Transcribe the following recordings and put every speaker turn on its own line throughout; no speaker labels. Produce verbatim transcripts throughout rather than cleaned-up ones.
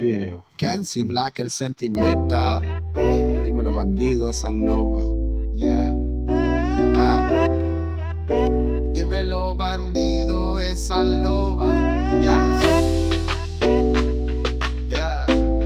Yeah. Kenzie Black, el sentimental. Dímelo, bandido, San Lobo. Yeah. Ah. Dímelo, bandido, esa loba. Yeah. Yeah.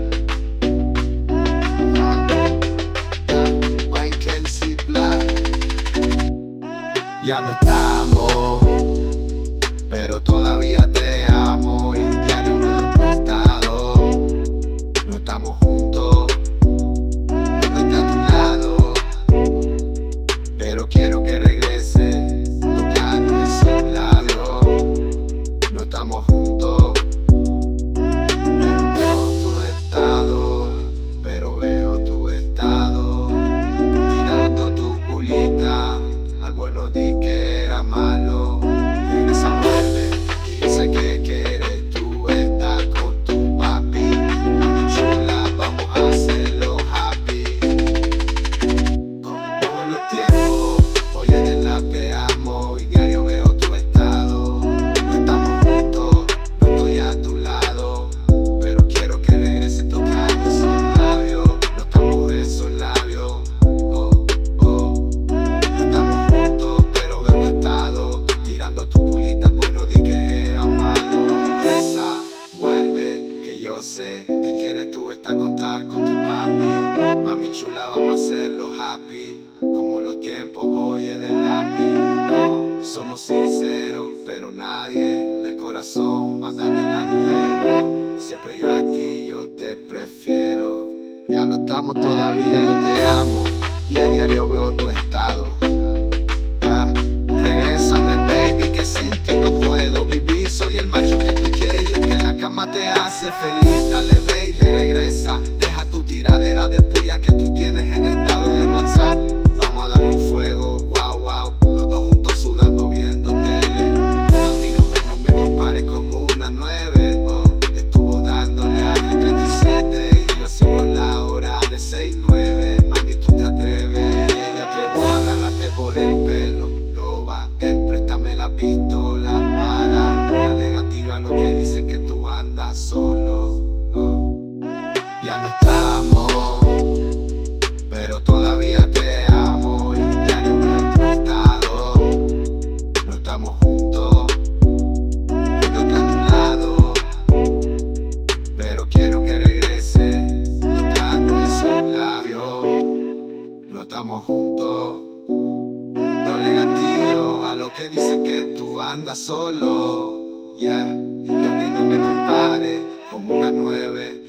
Ah. Yeah. Wayne Kenzie Black. Ya no estamos, pero todavía te amo. Y ya no me he estado. No estamos juntos, no estoy a tu lado, pero quiero que regrese tocando esos labios. No estamos juntos, pero veo tu estado, pero veo tu estado, mirando tu culita. Al bueno di que era malo, regresa, vuelve, y sé que quieres tú estar con tu papi. Mami chula, vamos a hacerlo happy. Como los tiempos, hoy es la que amo y diario veo tu estado. No estamos juntos, no estoy a tu lado, pero quiero que regrese tocando esos labios. No estamos de esos labios. Oh, oh. No estamos juntos, pero veo tu estado, tirando tu culita, bueno di que era malo. Regresa, vuelve, que yo sé que quieres tú estar contar con tu papi. Mami chula, vamos a hacerlo happy. Como los tiempos hoy es del lápiz. No, somos sinceros, pero nadie del corazón va a darle la dinero. Siempre yo aquí, yo te prefiero. Ya no estamos todavía, yo te amo y a diario veo tu estado. Ah, regrésame, baby, que sin ti no puedo vivir. Soy el macho que tú quieres y el que en la cama te hace feliz. Dale, baby, regresa. Deja tu tiradera de puya que tú tienes en el estado de WhatsApp. Vamos a dar un fuego, wow, wow. Los dos juntos sudando viendo tele. A mí no me, no me compares como una nueve. Oh, estuvo dándole a la treinta y siete y yo sigo en la hora de seis nueve. Mami, tú te atreves. Ella te voy a agarrarte por el pelo. Loba, ven, préstame la pistola para la negativa, lo que dice que tú andas solo. Oh. Ya no estamos, pero todavía te amo y ya no me he estado. No estamos juntos, no estoy a tu lado, pero quiero que regrese tocando esos labios. No estamos juntos, no negativo a lo que dice que tú andas solo. Yeah, y a mí no me compares como una nueve.